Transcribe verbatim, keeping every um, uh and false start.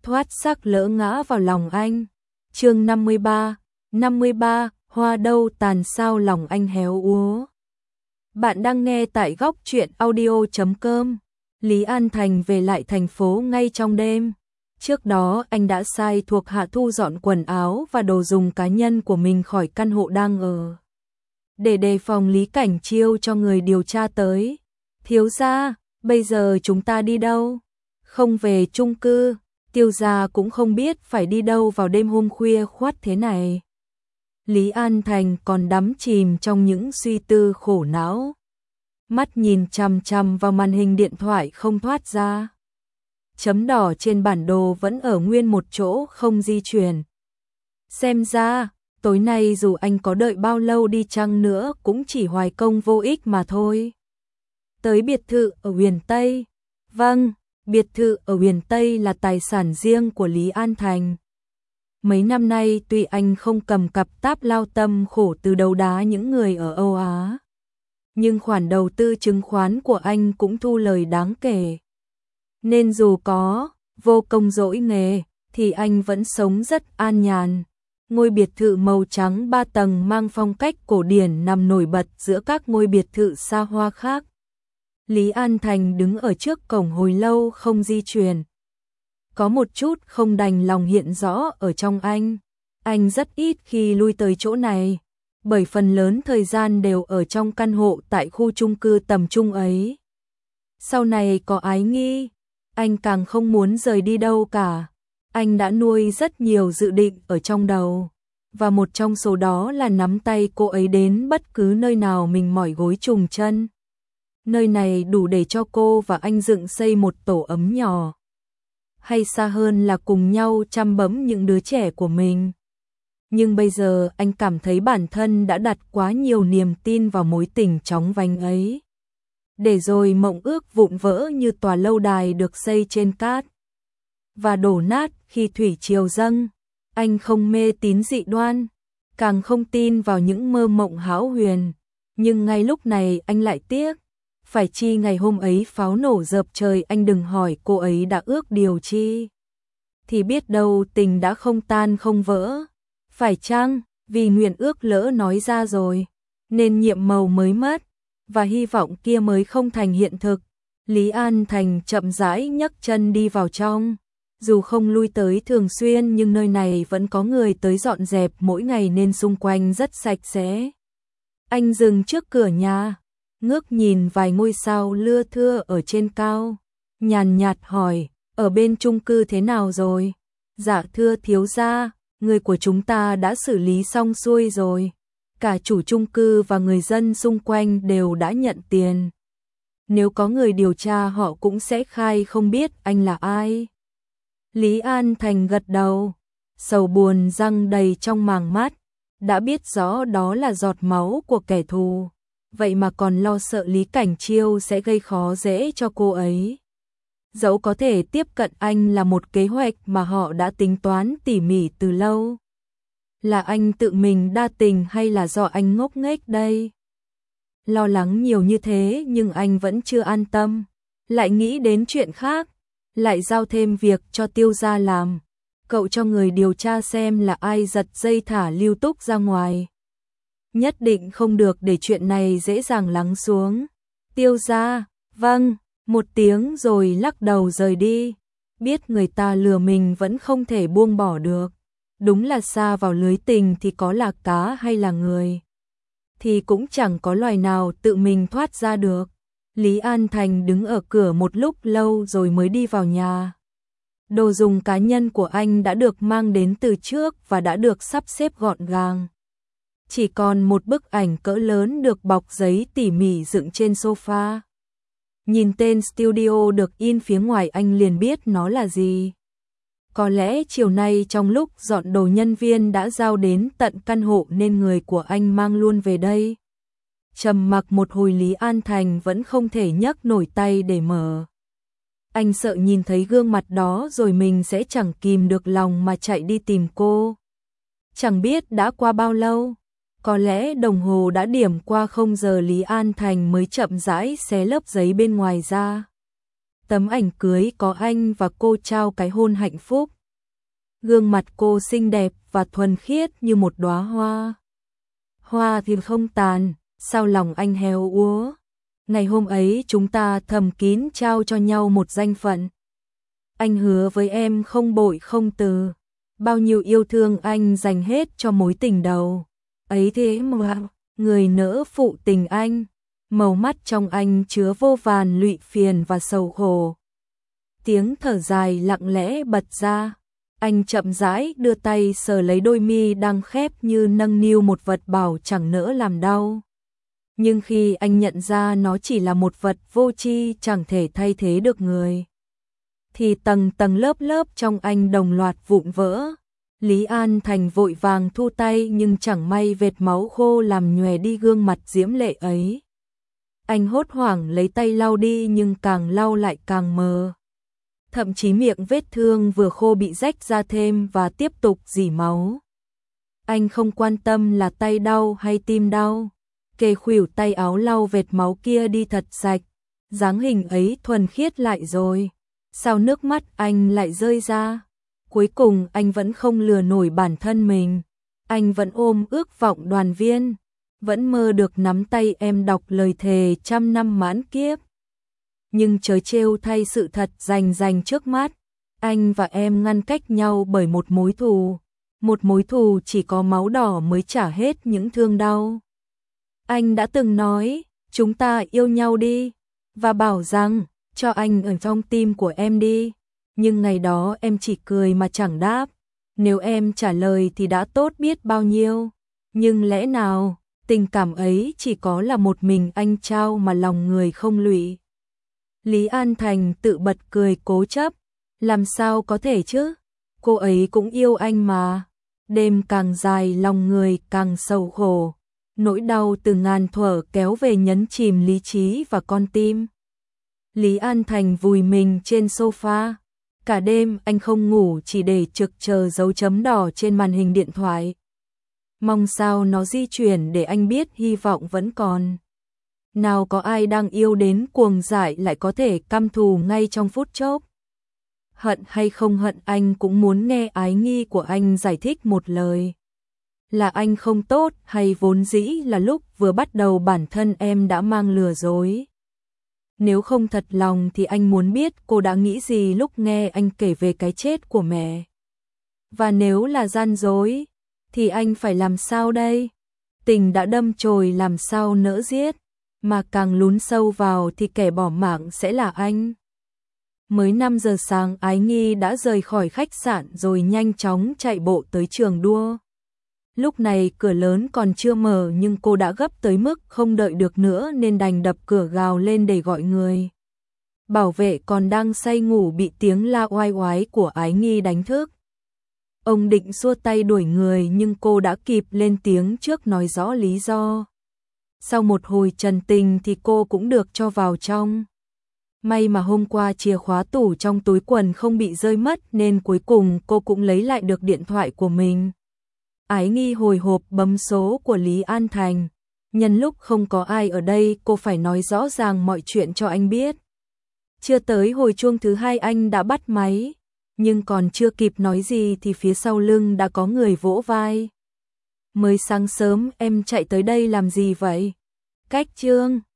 thoát sắc lỡ ngã vào lòng anh. Chương năm mươi ba, năm mươi ba, hoa đâu tàn sao lòng anh héo úa. Bạn đang nghe tại góc truyện audio chấm com. Lý An Thành về lại thành phố ngay trong đêm. Trước đó anh đã sai thuộc hạ thu dọn quần áo và đồ dùng cá nhân của mình khỏi căn hộ đang ở, để đề phòng Lý Cảnh Chiêu cho người điều tra tới. Thiếu gia, bây giờ chúng ta đi đâu? Không về chung cư, Tiêu gia cũng không biết phải đi đâu vào đêm hôm khuya khoắt thế này. Lý An Thành còn đắm chìm trong những suy tư khổ não. Mắt nhìn chằm chằm vào màn hình điện thoại không thoát ra. Chấm đỏ trên bản đồ vẫn ở nguyên một chỗ không di chuyển. Xem ra, tối nay dù anh có đợi bao lâu đi chăng nữa cũng chỉ hoài công vô ích mà thôi. Tới biệt thự ở Huyền Tây. Vâng, biệt thự ở Huyền Tây là tài sản riêng của Lý An Thành. Mấy năm nay tuy anh không cầm cặp táp lao tâm khổ từ đấu đá những người ở Âu Á, nhưng khoản đầu tư chứng khoán của anh cũng thu lời đáng kể. Nên dù có vô công dỗi nghề thì anh vẫn sống rất an nhàn. Ngôi biệt thự màu trắng ba tầng mang phong cách cổ điển nằm nổi bật giữa các ngôi biệt thự xa hoa khác. Lý An Thành đứng ở trước cổng hồi lâu không di chuyển. Có một chút không đành lòng hiện rõ ở trong anh. Anh rất ít khi lui tới chỗ này, bởi phần lớn thời gian đều ở trong căn hộ tại khu chung cư tầm trung ấy. Sau này có ái nghi, anh càng không muốn rời đi đâu cả. Anh đã nuôi rất nhiều dự định ở trong đầu, và một trong số đó là nắm tay cô ấy đến bất cứ nơi nào mình mỏi gối trùng chân. Nơi này đủ để cho cô và anh dựng xây một tổ ấm nhỏ, hay xa hơn là cùng nhau chăm bẵm những đứa trẻ của mình. Nhưng bây giờ anh cảm thấy bản thân đã đặt quá nhiều niềm tin vào mối tình chóng vánh ấy, để rồi mộng ước vụn vỡ như tòa lâu đài được xây trên cát và đổ nát khi thủy triều dâng. Anh không mê tín dị đoan, càng không tin vào những mơ mộng hão huyền, nhưng ngay lúc này anh lại tiếc. Phải chi ngày hôm ấy pháo nổ dợp trời anh đừng hỏi cô ấy đã ước điều chi, thì biết đâu tình đã không tan không vỡ. Phải chăng vì nguyện ước lỡ nói ra rồi nên nhiệm màu mới mất, và hy vọng kia mới không thành hiện thực. Lý An Thành chậm rãi nhấc chân đi vào trong. Dù không lui tới thường xuyên nhưng nơi này vẫn có người tới dọn dẹp mỗi ngày nên xung quanh rất sạch sẽ. Anh dừng trước cửa nhà, ngước nhìn vài ngôi sao lưa thưa ở trên cao, nhàn nhạt hỏi, ở bên chung cư thế nào rồi? Dạ thưa thiếu gia, người của chúng ta đã xử lý xong xuôi rồi. Cả chủ chung cư và người dân xung quanh đều đã nhận tiền. Nếu có người điều tra họ cũng sẽ khai không biết anh là ai. Lý An Thành gật đầu, sầu buồn răng đầy trong màng mắt, đã biết rõ đó là giọt máu của kẻ thù. Vậy mà còn lo sợ Lý Cảnh Chiêu sẽ gây khó dễ cho cô ấy. Dẫu có thể tiếp cận anh là một kế hoạch mà họ đã tính toán tỉ mỉ từ lâu. Là anh tự mình đa tình hay là do anh ngốc nghếch đây? Lo lắng nhiều như thế nhưng anh vẫn chưa an tâm. Lại nghĩ đến chuyện khác, lại giao thêm việc cho Tiêu gia làm. Cậu cho người điều tra xem là ai giật dây thả Lưu Túc ra ngoài. Nhất định không được để chuyện này dễ dàng lắng xuống. Tiêu gia, vâng, một tiếng rồi lắc đầu rời đi. Biết người ta lừa mình vẫn không thể buông bỏ được. Đúng là sa vào lưới tình thì có là cá hay là người, thì cũng chẳng có loài nào tự mình thoát ra được. Lý An Thành đứng ở cửa một lúc lâu rồi mới đi vào nhà. Đồ dùng cá nhân của anh đã được mang đến từ trước và đã được sắp xếp gọn gàng. Chỉ còn một bức ảnh cỡ lớn được bọc giấy tỉ mỉ dựng trên sofa. Nhìn tên studio được in phía ngoài anh liền biết nó là gì. Có lẽ chiều nay trong lúc dọn đồ nhân viên đã giao đến tận căn hộ nên người của anh mang luôn về đây. Trầm mặc một hồi Lý An Thành vẫn không thể nhấc nổi tay để mở. Anh sợ nhìn thấy gương mặt đó rồi mình sẽ chẳng kìm được lòng mà chạy đi tìm cô. Chẳng biết đã qua bao lâu. Có lẽ đồng hồ đã điểm qua không giờ Lý An Thành mới chậm rãi xé lớp giấy bên ngoài ra. Tấm ảnh cưới có anh và cô trao cái hôn hạnh phúc. Gương mặt cô xinh đẹp và thuần khiết như một đóa hoa. Hoa thì không tàn, sao lòng anh héo úa. Ngày hôm ấy chúng ta thầm kín trao cho nhau một danh phận. Anh hứa với em không bội không từ. Bao nhiêu yêu thương anh dành hết cho mối tình đầu. Ấy thế mà, người nỡ phụ tình anh. Màu mắt trong anh chứa vô vàn lụy phiền và sầu khổ. Tiếng thở dài lặng lẽ bật ra. Anh chậm rãi đưa tay sờ lấy đôi mi đang khép như nâng niu một vật bảo chẳng nỡ làm đau. Nhưng khi anh nhận ra nó chỉ là một vật vô tri chẳng thể thay thế được người, thì tầng tầng lớp lớp trong anh đồng loạt vụn vỡ. Lý An Thành vội vàng thu tay nhưng chẳng may vệt máu khô làm nhòe đi gương mặt diễm lệ ấy. Anh hốt hoảng lấy tay lau đi nhưng càng lau lại càng mờ. Thậm chí miệng vết thương vừa khô bị rách ra thêm và tiếp tục rỉ máu. Anh không quan tâm là tay đau hay tim đau. Kề khuỷu tay áo lau vệt máu kia đi thật sạch. Dáng hình ấy thuần khiết lại rồi. Sao nước mắt anh lại rơi ra? Cuối cùng anh vẫn không lừa nổi bản thân mình. Anh vẫn ôm ước vọng đoàn viên. Vẫn mơ được nắm tay em đọc lời thề trăm năm mãn kiếp. Nhưng trời trêu thay sự thật rành rành trước mắt. Anh và em ngăn cách nhau bởi một mối thù. Một mối thù chỉ có máu đỏ mới trả hết những thương đau. Anh đã từng nói, chúng ta yêu nhau đi. Và bảo rằng, cho anh ở trong tim của em đi. Nhưng ngày đó em chỉ cười mà chẳng đáp. Nếu em trả lời thì đã tốt biết bao nhiêu. Nhưng lẽ nào, tình cảm ấy chỉ có là một mình anh trao mà lòng người không lụy. Lý An Thành tự bật cười cố chấp. Làm sao có thể chứ? Cô ấy cũng yêu anh mà. Đêm càng dài lòng người càng sầu khổ. Nỗi đau từ ngàn thuở kéo về nhấn chìm lý trí và con tim. Lý An Thành vùi mình trên sofa. Cả đêm anh không ngủ chỉ để trực chờ dấu chấm đỏ trên màn hình điện thoại. Mong sao nó di chuyển để anh biết hy vọng vẫn còn. Nào có ai đang yêu đến cuồng dại lại có thể căm thù ngay trong phút chốc. Hận hay không hận anh cũng muốn nghe ái nghi của anh giải thích một lời. Là anh không tốt hay vốn dĩ là lúc vừa bắt đầu bản thân em đã mang lừa dối. Nếu không thật lòng thì anh muốn biết cô đã nghĩ gì lúc nghe anh kể về cái chết của mẹ. Và nếu là gian dối, thì anh phải làm sao đây? Tình đã đâm chồi làm sao nỡ giết, mà càng lún sâu vào thì kẻ bỏ mạng sẽ là anh. Mới năm giờ sáng Ái Nghi đã rời khỏi khách sạn rồi nhanh chóng chạy bộ tới trường đua. Lúc này cửa lớn còn chưa mở nhưng cô đã gấp tới mức không đợi được nữa nên đành đập cửa gào lên để gọi người. Bảo vệ còn đang say ngủ bị tiếng la oai oái của Ái Nghi đánh thức. Ông định xua tay đuổi người nhưng cô đã kịp lên tiếng trước nói rõ lý do. Sau một hồi trần tình thì cô cũng được cho vào trong. May mà hôm qua chìa khóa tủ trong túi quần không bị rơi mất nên cuối cùng cô cũng lấy lại được điện thoại của mình. Ái Nghi hồi hộp bấm số của Lý An Thành. Nhân lúc không có ai ở đây cô phải nói rõ ràng mọi chuyện cho anh biết. Chưa tới hồi chuông thứ hai anh đã bắt máy. Nhưng còn chưa kịp nói gì thì phía sau lưng đã có người vỗ vai. Mới sáng sớm em chạy tới đây làm gì vậy? Cách Trương.